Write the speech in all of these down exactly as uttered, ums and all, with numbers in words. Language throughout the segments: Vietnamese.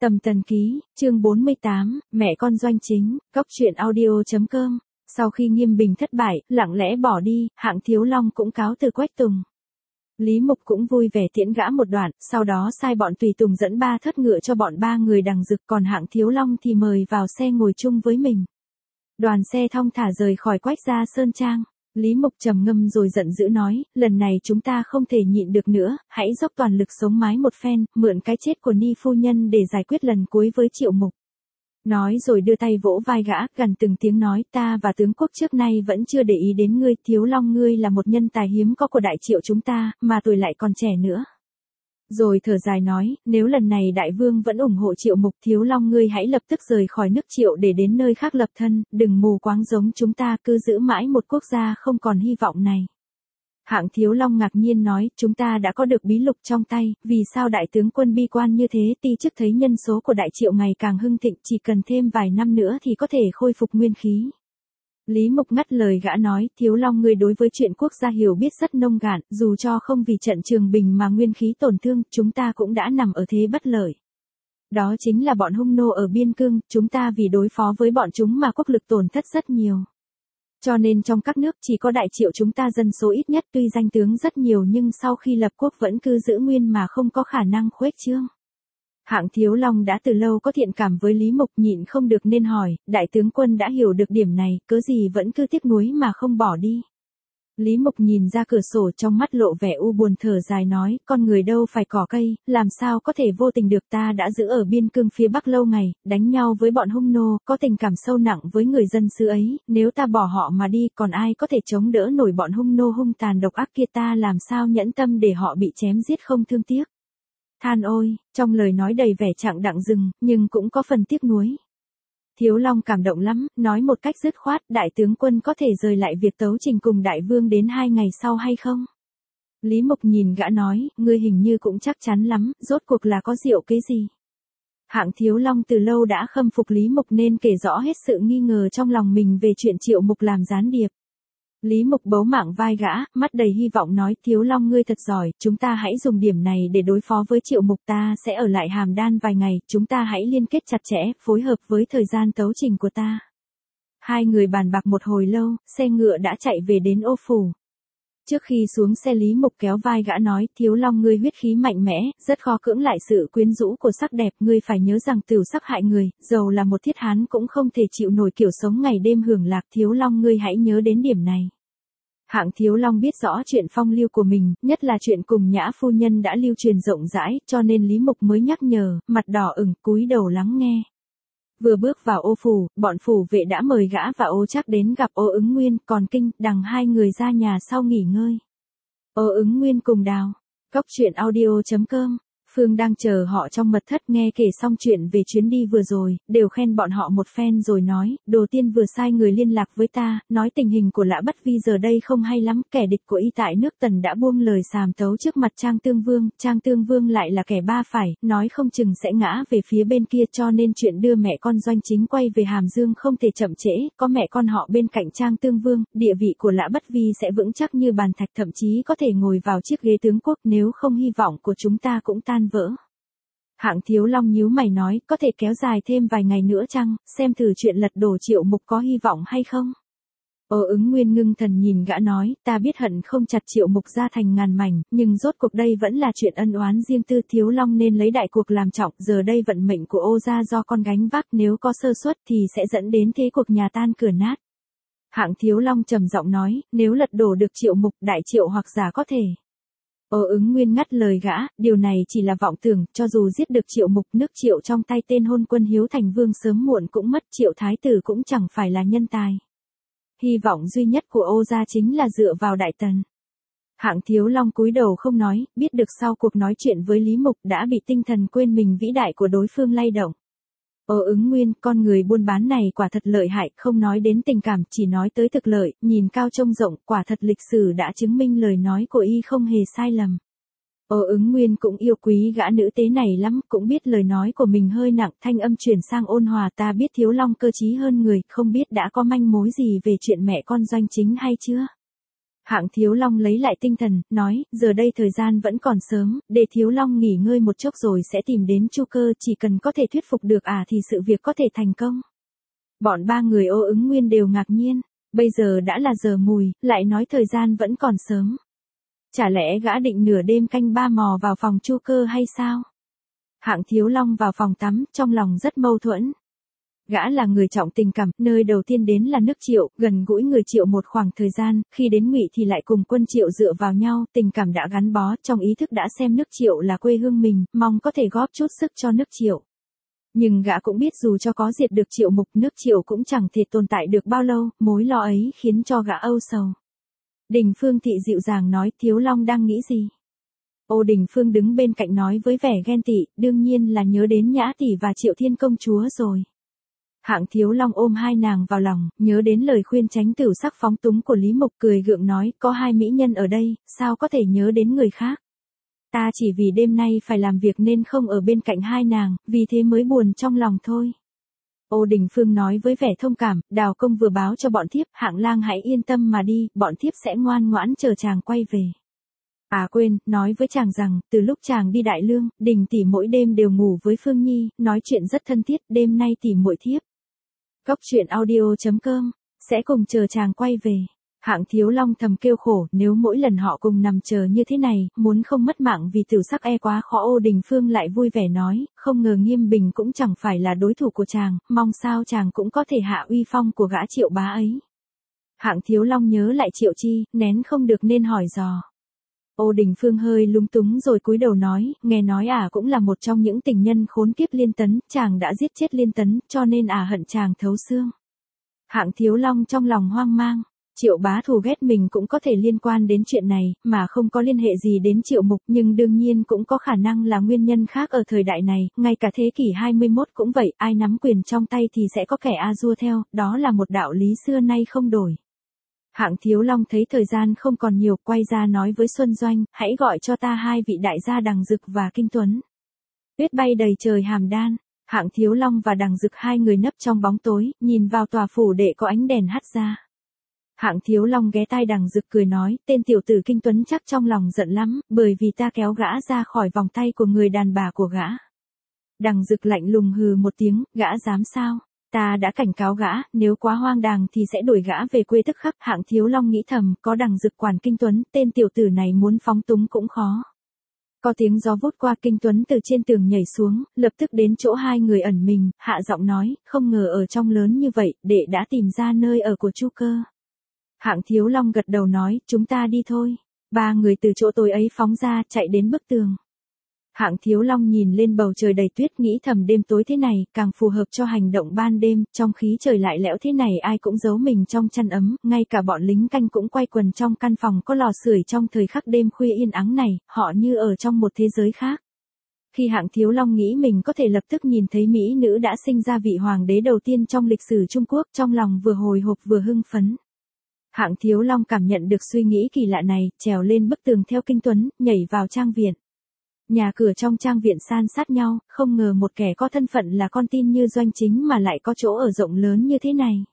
Tầm Tần Ký, chương bốn mươi tám, mẹ con doanh chính, cốc truyện audio.com. Sau khi Nghiêm Bình thất bại, lặng lẽ bỏ đi, Hạng Thiếu Long cũng cáo từ Quách Tùng. Lý Mục cũng vui vẻ tiễn gã một đoạn, sau đó sai bọn tùy tùng dẫn ba thất ngựa cho bọn ba người đằng dực, còn Hạng Thiếu Long thì mời vào xe ngồi chung với mình. Đoàn xe thong thả rời khỏi Quách gia sơn trang. Lý Mục trầm ngâm rồi giận dữ nói, lần này chúng ta không thể nhịn được nữa, hãy dốc toàn lực sống mái một phen, mượn cái chết của Ni phu nhân để giải quyết lần cuối với Triệu Mục. Nói rồi đưa tay vỗ vai gã, gần từng tiếng nói, ta và tướng quốc trước nay vẫn chưa để ý đến ngươi, Thiếu Long ngươi là một nhân tài hiếm có của đại Triệu chúng ta, mà tuổi lại còn trẻ nữa. Rồi thở dài nói, nếu lần này đại vương vẫn ủng hộ Triệu Mục, Thiếu Long ngươi hãy lập tức rời khỏi nước Triệu để đến nơi khác lập thân, đừng mù quáng giống chúng ta cứ giữ mãi một quốc gia không còn hy vọng này. Hạng Thiếu Long ngạc nhiên nói, chúng ta đã có được bí lục trong tay, vì sao đại tướng quân bi quan như thế, ti chức thấy nhân số của đại Triệu ngày càng hưng thịnh, chỉ cần thêm vài năm nữa thì có thể khôi phục nguyên khí. Lý Mục ngắt lời gã nói, Thiếu Long ngươi đối với chuyện quốc gia hiểu biết rất nông cạn, dù cho không vì trận Trường Bình mà nguyên khí tổn thương, chúng ta cũng đã nằm ở thế bất lợi. Đó chính là bọn hung nô ở biên cương, chúng ta vì đối phó với bọn chúng mà quốc lực tổn thất rất nhiều. Cho nên trong các nước chỉ có đại Triệu chúng ta dân số ít nhất, tuy danh tướng rất nhiều nhưng sau khi lập quốc vẫn cứ giữ nguyên mà không có khả năng khuếch trương. Hạng Thiếu Long đã từ lâu có thiện cảm với Lý Mục, nhịn không được nên hỏi, đại tướng quân đã hiểu được điểm này, cớ gì vẫn cứ tiếc nuối mà không bỏ đi. Lý Mục nhìn ra cửa sổ, trong mắt lộ vẻ u buồn, thở dài nói, con người đâu phải cỏ cây, làm sao có thể vô tình được, ta đã giữ ở biên cương phía Bắc lâu ngày, đánh nhau với bọn hung nô, có tình cảm sâu nặng với người dân xứ ấy, nếu ta bỏ họ mà đi, còn ai có thể chống đỡ nổi bọn hung nô hung tàn độc ác kia, ta làm sao nhẫn tâm để họ bị chém giết không thương tiếc. Than ôi, trong lời nói đầy vẻ trạng đặng dừng, nhưng cũng có phần tiếc nuối. Thiếu Long cảm động lắm, nói một cách dứt khoát, đại tướng quân có thể rời lại việc tấu trình cùng đại vương đến hai ngày sau hay không? Lý Mục nhìn gã nói, ngươi hình như cũng chắc chắn lắm, rốt cuộc là có diệu kế gì? Hạng Thiếu Long từ lâu đã khâm phục Lý Mục nên kể rõ hết sự nghi ngờ trong lòng mình về chuyện Triệu Mục làm gián điệp. Lý Mục bấu mạng vai gã, mắt đầy hy vọng nói, Thiếu Long ngươi thật giỏi, chúng ta hãy dùng điểm này để đối phó với Triệu Mục, ta sẽ ở lại Hàm Đan vài ngày, chúng ta hãy liên kết chặt chẽ, phối hợp với thời gian tấu trình của ta. Hai người bàn bạc một hồi lâu, xe ngựa đã chạy về đến Ô Phủ. Trước khi xuống xe Lý Mục kéo vai gã nói, Thiếu Long ngươi huyết khí mạnh mẽ, rất khó cưỡng lại sự quyến rũ của sắc đẹp, ngươi phải nhớ rằng tửu sắc hại người, dầu là một thiết hán cũng không thể chịu nổi kiểu sống ngày đêm hưởng lạc, Thiếu Long ngươi hãy nhớ đến điểm này. Hạng Thiếu Long biết rõ chuyện phong lưu của mình, nhất là chuyện cùng Nhã phu nhân đã lưu truyền rộng rãi, cho nên Lý Mục mới nhắc nhở, mặt đỏ ửng, cúi đầu lắng nghe. Vừa bước vào Ô Phủ, bọn phủ vệ đã mời gã và Ô Trác đến gặp Ô Ứng Nguyên, còn Kinh, Đằng hai người ra nhà sau nghỉ ngơi. Ô Ứng Nguyên cùng Đào, cốc truyện audio.com. Phương đang chờ họ trong mật thất, nghe kể xong chuyện về chuyến đi vừa rồi, đều khen bọn họ một phen rồi nói, Đồ Tiên vừa sai người liên lạc với ta, nói tình hình của Lã Bất Vi giờ đây không hay lắm, kẻ địch của y tại nước Tần đã buông lời sàm tấu trước mặt Trang Tương Vương, Trang Tương Vương lại là kẻ ba phải, nói không chừng sẽ ngã về phía bên kia, cho nên chuyện đưa mẹ con doanh chính quay về Hàm Dương không thể chậm trễ, có mẹ con họ bên cạnh Trang Tương Vương, địa vị của Lã Bất Vi sẽ vững chắc như bàn thạch, thậm chí có thể ngồi vào chiếc ghế tướng quốc, nếu không hy vọng của chúng ta cũng tan vỡ. Hạng Thiếu Long nhíu mày nói, có thể kéo dài thêm vài ngày nữa chăng, xem thử chuyện lật đổ Triệu Mục có hy vọng hay không? Ô Ứng Nguyên ngưng thần nhìn gã nói, ta biết hận không chặt Triệu Mục ra thành ngàn mảnh, nhưng rốt cuộc đây vẫn là chuyện ân oán riêng tư, Thiếu Long nên lấy đại cuộc làm trọng, giờ đây vận mệnh của Ô gia do con gánh vác, nếu có sơ suất thì sẽ dẫn đến thế cuộc nhà tan cửa nát. Hạng Thiếu Long trầm giọng nói, nếu lật đổ được Triệu Mục, đại Triệu hoặc giả có thể. Ô Ứng Nguyên ngắt lời gã, điều này chỉ là vọng tưởng, cho dù giết được Triệu Mục, nước Triệu trong tay tên hôn quân Hiếu Thành Vương sớm muộn cũng mất, Triệu Thái tử cũng chẳng phải là nhân tài. Hy vọng duy nhất của Ô gia chính là dựa vào Đại Tần. Hạng Thiếu Long cúi đầu không nói, biết được sau cuộc nói chuyện với Lý Mục đã bị tinh thần quên mình vĩ đại của đối phương lay động. Ô Ứng Nguyên, con người buôn bán này quả thật lợi hại, không nói đến tình cảm, chỉ nói tới thực lợi, nhìn cao trông rộng, quả thật lịch sử đã chứng minh lời nói của y không hề sai lầm. Ô Ứng Nguyên cũng yêu quý gã nữ tế này lắm, cũng biết lời nói của mình hơi nặng, thanh âm chuyển sang ôn hòa, ta biết Thiếu Long cơ trí hơn người, không biết đã có manh mối gì về chuyện mẹ con doanh chính hay chưa? Hạng Thiếu Long lấy lại tinh thần, nói, giờ đây thời gian vẫn còn sớm, để Thiếu Long nghỉ ngơi một chốc rồi sẽ tìm đến Chu Cơ, chỉ cần có thể thuyết phục được à thì sự việc có thể thành công. Bọn ba người Ô Ứng Nguyên đều ngạc nhiên, bây giờ đã là giờ mùi, lại nói thời gian vẫn còn sớm. Chả lẽ gã định nửa đêm canh ba mò vào phòng Chu Cơ hay sao? Hạng Thiếu Long vào phòng tắm, trong lòng rất mâu thuẫn. Gã là người trọng tình cảm, nơi đầu tiên đến là nước Triệu, gần gũi người Triệu một khoảng thời gian, khi đến Ngụy thì lại cùng quân Triệu dựa vào nhau, tình cảm đã gắn bó, trong ý thức đã xem nước Triệu là quê hương mình, mong có thể góp chút sức cho nước Triệu. Nhưng gã cũng biết dù cho có diệt được Triệu Mục, nước Triệu cũng chẳng thể tồn tại được bao lâu, mối lo ấy khiến cho gã âu sầu. Đình Phương Thị dịu dàng nói, Thiếu Long đang nghĩ gì? Ô Đình Phương đứng bên cạnh nói với vẻ ghen tị, đương nhiên là nhớ đến Nhã Tỷ và Triệu Thiên Công Chúa rồi. Hạng Thiếu Long ôm hai nàng vào lòng, nhớ đến lời khuyên tránh tửu sắc phóng túng của Lý Mục, cười gượng nói, có hai mỹ nhân ở đây, sao có thể nhớ đến người khác. Ta chỉ vì đêm nay phải làm việc nên không ở bên cạnh hai nàng, vì thế mới buồn trong lòng thôi. Ô Đình Phương nói với vẻ thông cảm, Đào Công vừa báo cho bọn thiếp, Hạng Lang hãy yên tâm mà đi, bọn thiếp sẽ ngoan ngoãn chờ chàng quay về. À quên, nói với chàng rằng, từ lúc chàng đi Đại Lương, Đình tỷ mỗi đêm đều ngủ với Phương Nhi, nói chuyện rất thân thiết, đêm nay tỷ muội thiếp. Cốc truyện audio chấm com, sẽ cùng chờ chàng quay về. Hạng Thiếu Long thầm kêu khổ, nếu mỗi lần họ cùng nằm chờ như thế này, muốn không mất mạng vì tiểu sắc e quá khó. Ô Đình Phương lại vui vẻ nói, không ngờ Nghiêm Bình cũng chẳng phải là đối thủ của chàng, mong sao chàng cũng có thể hạ uy phong của gã Triệu bá ấy. Hạng Thiếu Long nhớ lại Triệu Chi, nén không được nên hỏi dò. Ô Đình Phương hơi lúng túng rồi cúi đầu nói, nghe nói ả à cũng là một trong những tình nhân khốn kiếp Liên Tấn, chàng đã giết chết Liên Tấn, cho nên ả à hận chàng thấu xương. Hạng Thiếu Long trong lòng hoang mang, Triệu bá thù ghét mình cũng có thể liên quan đến chuyện này, mà không có liên hệ gì đến Triệu Mục, nhưng đương nhiên cũng có khả năng là nguyên nhân khác ở thời đại này, ngay cả thế kỷ hai mươi mốt cũng vậy, ai nắm quyền trong tay thì sẽ có kẻ a dua theo, đó là một đạo lý xưa nay không đổi. Hạng Thiếu Long thấy thời gian không còn nhiều, quay ra nói với Xuân Doanh, hãy gọi cho ta hai vị đại gia Đằng Dực và Kinh Tuấn. Tuyết bay đầy trời Hàm Đan, Hạng Thiếu Long và Đằng Dực hai người nấp trong bóng tối, nhìn vào tòa phủ đệ có ánh đèn hắt ra. Hạng Thiếu Long ghé tai Đằng Dực cười nói, tên tiểu tử Kinh Tuấn chắc trong lòng giận lắm, bởi vì ta kéo gã ra khỏi vòng tay của người đàn bà của gã. Đằng Dực lạnh lùng hừ một tiếng, gã dám sao? Ta đã cảnh cáo gã, nếu quá hoang đàng thì sẽ đuổi gã về quê tức khắc. Hạng Thiếu Long nghĩ thầm, có Đằng Dực quản Kinh Tuấn, tên tiểu tử này muốn phóng túng cũng khó. Có tiếng gió vút qua, Kinh Tuấn từ trên tường nhảy xuống, lập tức đến chỗ hai người ẩn mình, hạ giọng nói, không ngờ ở trong lớn như vậy, đệ đã tìm ra nơi ở của Chu Cơ. Hạng Thiếu Long gật đầu nói, chúng ta đi thôi. Ba người từ chỗ tối ấy phóng ra, chạy đến bức tường. Hạng Thiếu Long nhìn lên bầu trời đầy tuyết, nghĩ thầm đêm tối thế này, càng phù hợp cho hành động ban đêm, trong khí trời lại lẽo thế này ai cũng giấu mình trong chăn ấm, ngay cả bọn lính canh cũng quay quần trong căn phòng có lò sưởi. Trong thời khắc đêm khuya yên ắng này, họ như ở trong một thế giới khác. Khi Hạng Thiếu Long nghĩ mình có thể lập tức nhìn thấy mỹ nữ đã sinh ra vị hoàng đế đầu tiên trong lịch sử Trung Quốc, trong lòng vừa hồi hộp vừa hưng phấn. Hạng Thiếu Long cảm nhận được suy nghĩ kỳ lạ này, trèo lên bức tường theo Kinh Tuấn, nhảy vào trang viện. Nhà cửa trong trang viện san sát nhau, không ngờ một kẻ có thân phận là con tin như Doanh Chính mà lại có chỗ ở rộng lớn như thế này.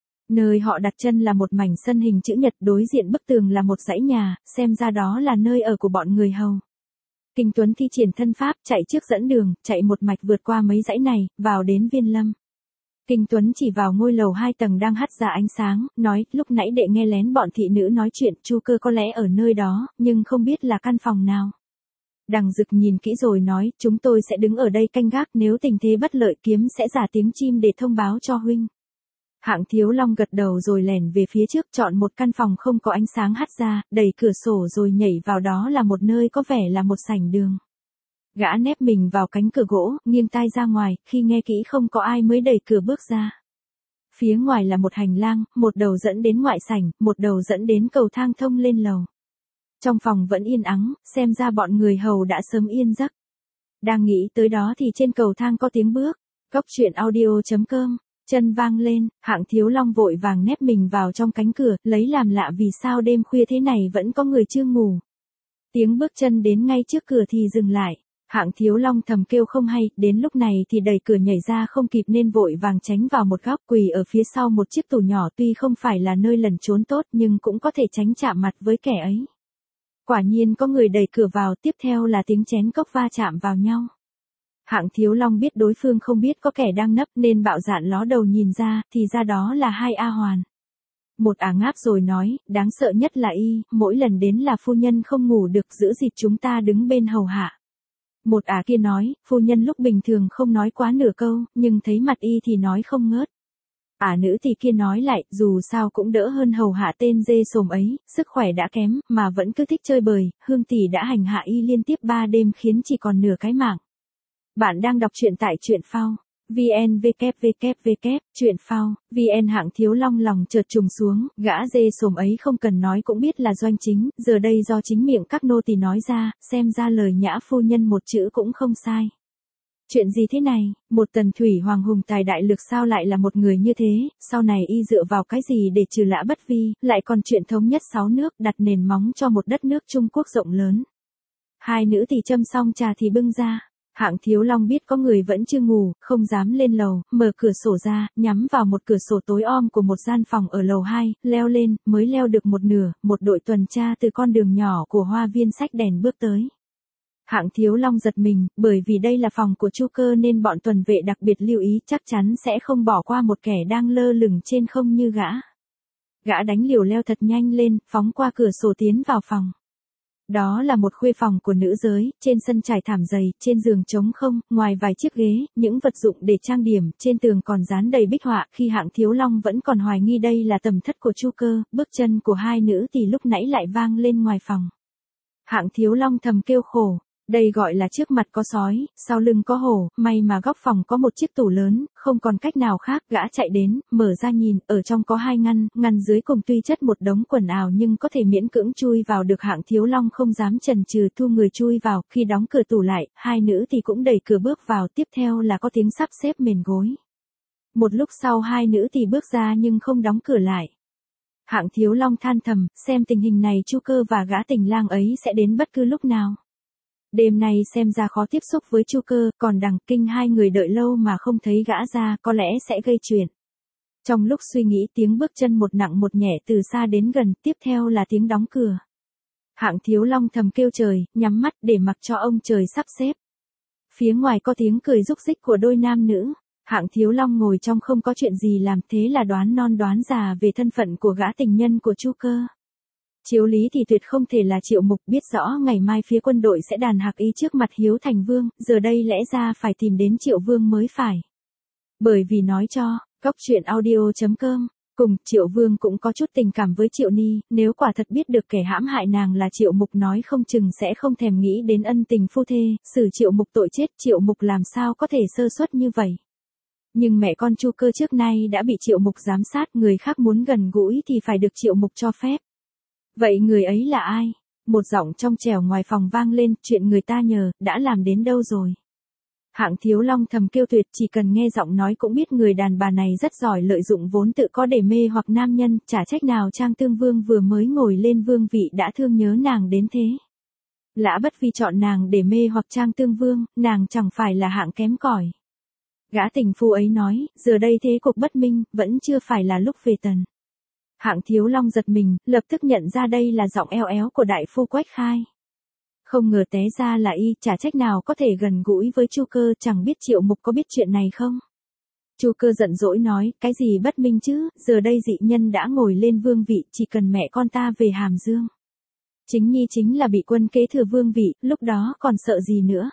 Nơi họ đặt chân là một mảnh sân hình chữ nhật, đối diện bức tường là một dãy nhà, xem ra đó là nơi ở của bọn người hầu. Kinh Tuấn thi triển thân pháp, chạy trước dẫn đường, chạy một mạch vượt qua mấy dãy này, vào đến Viên Lâm. Kinh Tuấn chỉ vào ngôi lầu hai tầng đang hắt ra ánh sáng, nói, lúc nãy đệ nghe lén bọn thị nữ nói chuyện, Chu Cơ có lẽ ở nơi đó, nhưng không biết là căn phòng nào. Đằng Dực nhìn kỹ rồi nói, chúng tôi sẽ đứng ở đây canh gác, nếu tình thế bất lợi kiếm sẽ giả tiếng chim để thông báo cho huynh. Hạng Thiếu Long gật đầu rồi lẻn về phía trước, chọn một căn phòng không có ánh sáng hắt ra, đẩy cửa sổ rồi nhảy vào, đó là một nơi có vẻ là một sảnh đường. Gã nép mình vào cánh cửa gỗ, nghiêng tai ra ngoài, khi nghe kỹ không có ai mới đẩy cửa bước ra. Phía ngoài là một hành lang, một đầu dẫn đến ngoại sảnh, một đầu dẫn đến cầu thang thông lên lầu. Trong phòng vẫn yên ắng, xem ra bọn người hầu đã sớm yên giấc. Đang nghĩ tới đó thì trên cầu thang có tiếng bước. Cốc truyện audio chấm com, chân vang lên, Hạng Thiếu Long vội vàng nép mình vào trong cánh cửa, lấy làm lạ vì sao đêm khuya thế này vẫn có người chưa ngủ. Tiếng bước chân đến ngay trước cửa thì dừng lại. Hạng Thiếu Long thầm kêu không hay, đến lúc này thì đẩy cửa nhảy ra không kịp nên vội vàng tránh vào một góc, quỳ ở phía sau một chiếc tủ nhỏ, tuy không phải là nơi lẩn trốn tốt nhưng cũng có thể tránh chạm mặt với kẻ ấy. Quả nhiên có người đẩy cửa vào, tiếp theo là tiếng chén cốc va chạm vào nhau. Hạng Thiếu Long biết đối phương không biết có kẻ đang nấp nên bạo dạn ló đầu nhìn ra, thì ra đó là hai A Hoàn. Một ả ngáp rồi nói, đáng sợ nhất là y, mỗi lần đến là phu nhân không ngủ được, giữ dịp chúng ta đứng bên hầu hạ. Một ả kia nói, phu nhân lúc bình thường không nói quá nửa câu, nhưng thấy mặt y thì nói không ngớt. Ả nữ thì kia nói lại, dù sao cũng đỡ hơn hầu hạ tên dê sồm ấy, sức khỏe đã kém, mà vẫn cứ thích chơi bời, Hương tỷ đã hành hạ y liên tiếp ba đêm khiến chỉ còn nửa cái mạng. Bạn đang đọc truyện tại truyện phao. vn vê kép vê kép vê kép, truyện phao, vn. Hạng Thiếu Long lòng chợt trùng xuống, gã dê sồm ấy không cần nói cũng biết là Doanh Chính, giờ đây do chính miệng các nô tỳ nói ra, xem ra lời nhã phu nhân một chữ cũng không sai. Chuyện gì thế này, một tần thủy hoàng hùng tài đại lược sao lại là một người như thế, sau này y dựa vào cái gì để trừ lã bất vi, lại còn chuyện thống nhất sáu nước, đặt nền móng cho một đất nước Trung Quốc rộng lớn. Hai nữ thì châm xong trà thì bưng ra. Hạng Thiếu Long biết có người vẫn chưa ngủ, không dám lên lầu, mở cửa sổ ra, nhắm vào một cửa sổ tối om của một gian phòng ở lầu hai, leo lên, mới leo được một nửa, một đội tuần tra từ con đường nhỏ của hoa viên sách đèn bước tới. Hạng Thiếu Long giật mình, bởi vì đây là phòng của Chu Cơ nên bọn tuần vệ đặc biệt lưu ý chắc chắn sẽ không bỏ qua một kẻ đang lơ lửng trên không như gã. Gã đánh liều leo thật nhanh lên, phóng qua cửa sổ tiến vào phòng. Đó là một khuê phòng của nữ giới, trên sân trải thảm dày, trên giường trống không, ngoài vài chiếc ghế, những vật dụng để trang điểm, trên tường còn dán đầy bích họa. Khi Hạng Thiếu Long vẫn còn hoài nghi đây là tầm thất của Chu Cơ, bước chân của hai nữ thì lúc nãy lại vang lên ngoài phòng. Hạng Thiếu Long thầm kêu khổ. Đây gọi là trước mặt có sói, sau lưng có hổ, may mà góc phòng có một chiếc tủ lớn, không còn cách nào khác, gã chạy đến, mở ra nhìn, ở trong có hai ngăn, ngăn dưới cùng tuy chất một đống quần áo nhưng có thể miễn cưỡng chui vào được. Hạng Thiếu Long không dám chần chừ thu người chui vào, khi đóng cửa tủ lại, hai nữ thì cũng đẩy cửa bước vào, tiếp theo là có tiếng sắp xếp mền gối. Một lúc sau hai nữ thì bước ra nhưng không đóng cửa lại. Hạng Thiếu Long than thầm, xem tình hình này Chu Cơ và gã tình lang ấy sẽ đến bất cứ lúc nào. Đêm nay xem ra khó tiếp xúc với Chu Cơ, còn Đằng Kinh hai người đợi lâu mà không thấy gã ra, có lẽ sẽ gây chuyện. Trong lúc suy nghĩ tiếng bước chân một nặng một nhẹ từ xa đến gần, tiếp theo là tiếng đóng cửa. Hạng Thiếu Long thầm kêu trời, nhắm mắt để mặc cho ông trời sắp xếp. Phía ngoài có tiếng cười rúc rích của đôi nam nữ. Hạng Thiếu Long ngồi trong không có chuyện gì làm, thế là đoán non đoán già về thân phận của gã tình nhân của Chu Cơ. Chiếu lý thì tuyệt không thể là Triệu Mục, biết rõ ngày mai phía quân đội sẽ đàn hạc y trước mặt Hiếu Thành Vương, giờ đây lẽ ra phải tìm đến Triệu Vương mới phải. Bởi vì nói cho, góc truyện audio chấm com, cùng Triệu Vương cũng có chút tình cảm với Triệu Ni, nếu quả thật biết được kẻ hãm hại nàng là Triệu Mục nói không chừng sẽ không thèm nghĩ đến ân tình phu thê, xử Triệu Mục tội chết. Triệu Mục làm sao có thể sơ suất như vậy. Nhưng mẹ con Chu Cơ trước nay đã bị Triệu Mục giám sát, người khác muốn gần gũi thì phải được Triệu Mục cho phép. Vậy người ấy là ai? Một giọng trong trẻo ngoài phòng vang lên, chuyện người ta nhờ, đã làm đến đâu rồi? Hạng Thiếu Long thầm kêu tuyệt, chỉ cần nghe giọng nói cũng biết người đàn bà này rất giỏi lợi dụng vốn tự có để mê hoặc nam nhân, chả trách nào Trang Tương Vương vừa mới ngồi lên vương vị đã thương nhớ nàng đến thế. Lã Bất Vi chọn nàng để mê hoặc Trang Tương Vương, nàng chẳng phải là hạng kém cỏi. Gã tình phu ấy nói, giờ đây thế cục bất minh, vẫn chưa phải là lúc về tần. Hạng Thiếu Long giật mình, lập tức nhận ra đây là giọng eo éo của đại phu Quách Khai. Không ngờ té ra là y, chả trách nào có thể gần gũi với Chu Cơ, chẳng biết Triệu Mục có biết chuyện này không? Chu Cơ giận dỗi nói, cái gì bất minh chứ, giờ đây dị nhân đã ngồi lên vương vị, chỉ cần mẹ con ta về Hàm Dương. Chính nhi chính là bị quân kế thừa vương vị, lúc đó còn sợ gì nữa.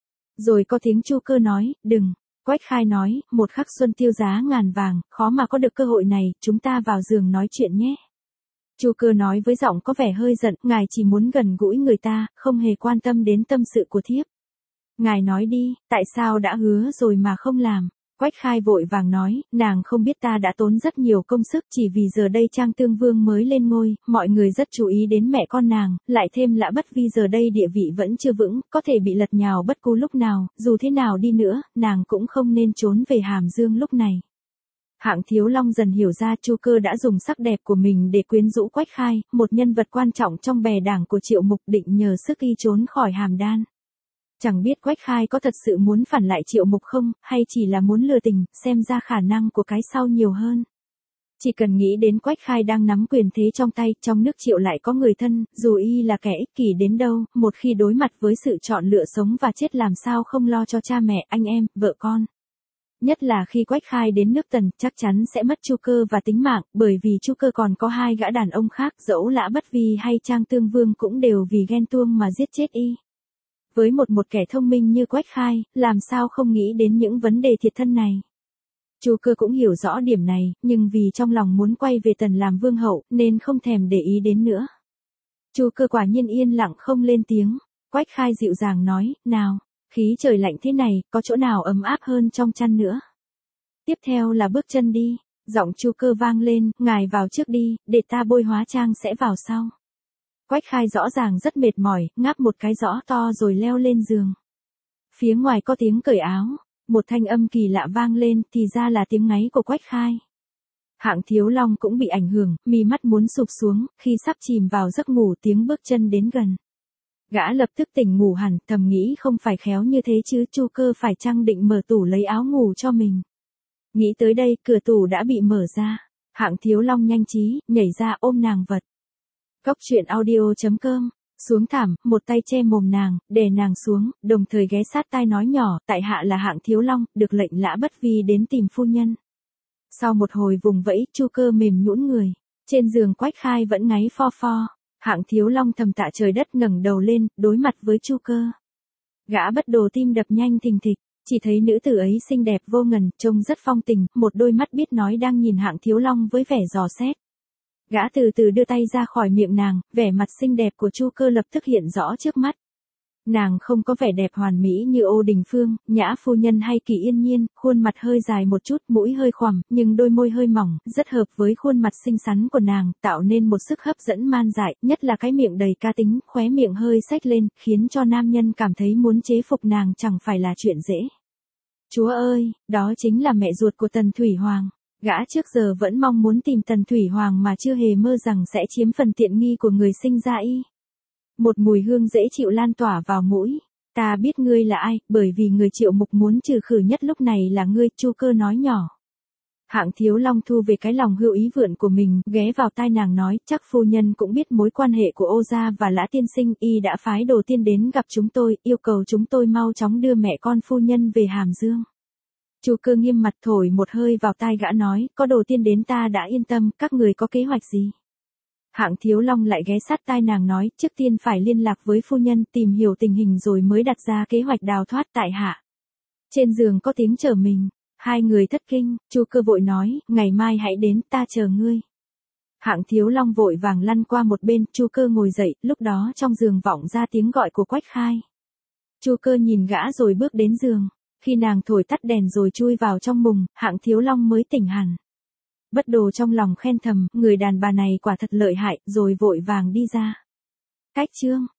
Rồi có tiếng Chu Cơ nói, đừng. Quách Khai nói, một khắc xuân tiêu giá ngàn vàng, khó mà có được cơ hội này, chúng ta vào giường nói chuyện nhé. Chu Cơ nói với giọng có vẻ hơi giận, ngài chỉ muốn gần gũi người ta, không hề quan tâm đến tâm sự của thiếp. Ngài nói đi, tại sao đã hứa rồi mà không làm? Quách Khai vội vàng nói, nàng không biết ta đã tốn rất nhiều công sức chỉ vì giờ đây Trang Tương Vương mới lên ngôi, mọi người rất chú ý đến mẹ con nàng, lại thêm Lã Bất Vi giờ đây địa vị vẫn chưa vững, có thể bị lật nhào bất cứ lúc nào, dù thế nào đi nữa, nàng cũng không nên trốn về Hàm Dương lúc này. Hạng Thiếu Long dần hiểu ra Chu Cơ đã dùng sắc đẹp của mình để quyến rũ Quách Khai, một nhân vật quan trọng trong bè đảng của Triệu Mục, định nhờ sức y trốn khỏi Hàm Đan. Chẳng biết Quách Khai có thật sự muốn phản lại Triệu Mục không, hay chỉ là muốn lừa tình, xem ra khả năng của cái sau nhiều hơn. Chỉ cần nghĩ đến Quách Khai đang nắm quyền thế trong tay, trong nước Triệu lại có người thân, dù y là kẻ ích kỷ đến đâu, một khi đối mặt với sự chọn lựa sống và chết làm sao không lo cho cha mẹ, anh em, vợ con. Nhất là khi Quách Khai đến nước Tần, chắc chắn sẽ mất Chu Cơ và tính mạng, bởi vì Chu Cơ còn có hai gã đàn ông khác, dẫu Lã Bất Vi hay Trang Tương Vương cũng đều vì ghen tuông mà giết chết y. Với một một kẻ thông minh như Quách Khai, làm sao không nghĩ đến những vấn đề thiệt thân này. Chu Cơ cũng hiểu rõ điểm này, nhưng vì trong lòng muốn quay về Tần làm vương hậu, nên không thèm để ý đến nữa. Chu Cơ quả nhiên yên lặng không lên tiếng. Quách Khai dịu dàng nói, nào, khí trời lạnh thế này, có chỗ nào ấm áp hơn trong chăn nữa. Tiếp theo là bước chân đi, giọng Chu Cơ vang lên, ngài vào trước đi, để ta bôi hóa trang sẽ vào sau. Quách Khai rõ ràng rất mệt mỏi, ngáp một cái rõ to rồi leo lên giường. Phía ngoài có tiếng cởi áo, một thanh âm kỳ lạ vang lên, thì ra là tiếng ngáy của Quách Khai. Hạng Thiếu Long cũng bị ảnh hưởng, mi mắt muốn sụp xuống, khi sắp chìm vào giấc ngủ tiếng bước chân đến gần. Gã lập tức tỉnh ngủ hẳn, thầm nghĩ không phải khéo như thế chứ, Chu Cơ phải chăng định mở tủ lấy áo ngủ cho mình. Nghĩ tới đây, cửa tủ đã bị mở ra. Hạng Thiếu Long nhanh trí, nhảy ra ôm nàng vật. Cốc truyện audio chấm com. Xuống thảm, một tay che mồm nàng, đè nàng xuống, đồng thời ghé sát tai nói nhỏ, tại hạ là Hạng Thiếu Long, được lệnh Lã Bất Vi đến tìm phu nhân. Sau một hồi vùng vẫy, Chu Cơ mềm nhũn người. Trên giường Quách Khai vẫn ngáy pho pho. Hạng Thiếu Long thầm tạ trời đất ngẩng đầu lên, đối mặt với Chu Cơ. Gã bất đồ tim đập nhanh thình thịch, chỉ thấy nữ tử ấy xinh đẹp vô ngần, trông rất phong tình, một đôi mắt biết nói đang nhìn Hạng Thiếu Long với vẻ dò xét. Gã từ từ đưa tay ra khỏi miệng nàng, vẻ mặt xinh đẹp của Chu Cơ lập tức hiện rõ trước mắt. Nàng không có vẻ đẹp hoàn mỹ như Ô Đình Phương, Nhã phu nhân hay Kỳ Yên Nhiên, khuôn mặt hơi dài một chút, mũi hơi khoằm, nhưng đôi môi hơi mỏng, rất hợp với khuôn mặt xinh xắn của nàng, tạo nên một sức hấp dẫn man dại, nhất là cái miệng đầy cá tính, khóe miệng hơi xếch lên, khiến cho nam nhân cảm thấy muốn chế phục nàng chẳng phải là chuyện dễ. Chúa ơi, đó chính là mẹ ruột của Tần Thủy Hoàng. Gã trước giờ vẫn mong muốn tìm Tần Thủy Hoàng mà chưa hề mơ rằng sẽ chiếm phần tiện nghi của người sinh ra y. Một mùi hương dễ chịu lan tỏa vào mũi. Ta biết ngươi là ai, bởi vì người Triệu Mục muốn trừ khử nhất lúc này là ngươi, Chu Cơ nói nhỏ. Hạng Thiếu Long thu về cái lòng hữu ý vượn của mình, ghé vào tai nàng nói, chắc phu nhân cũng biết mối quan hệ của Ô gia và Lã tiên sinh, y đã phái đồ tiên đến gặp chúng tôi, yêu cầu chúng tôi mau chóng đưa mẹ con phu nhân về Hàm Dương. Chu Cơ nghiêm mặt thổi một hơi vào tai gã nói, có đồ tiên đến ta đã yên tâm, các người có kế hoạch gì? Hạng Thiếu Long lại ghé sát tai nàng nói, trước tiên phải liên lạc với phu nhân, tìm hiểu tình hình rồi mới đặt ra kế hoạch đào thoát tại hạ. Trên giường có tiếng trở mình, hai người thất kinh, Chu Cơ vội nói, ngày mai hãy đến, ta chờ ngươi. Hạng Thiếu Long vội vàng lăn qua một bên, Chu Cơ ngồi dậy, lúc đó trong giường vọng ra tiếng gọi của Quách Khai. Chu Cơ nhìn gã rồi bước đến giường. Khi nàng thổi tắt đèn rồi chui vào trong mùng, Hạng Thiếu Long mới tỉnh hẳn. Bất đồ trong lòng khen thầm, người đàn bà này quả thật lợi hại, rồi vội vàng đi ra. Cách chương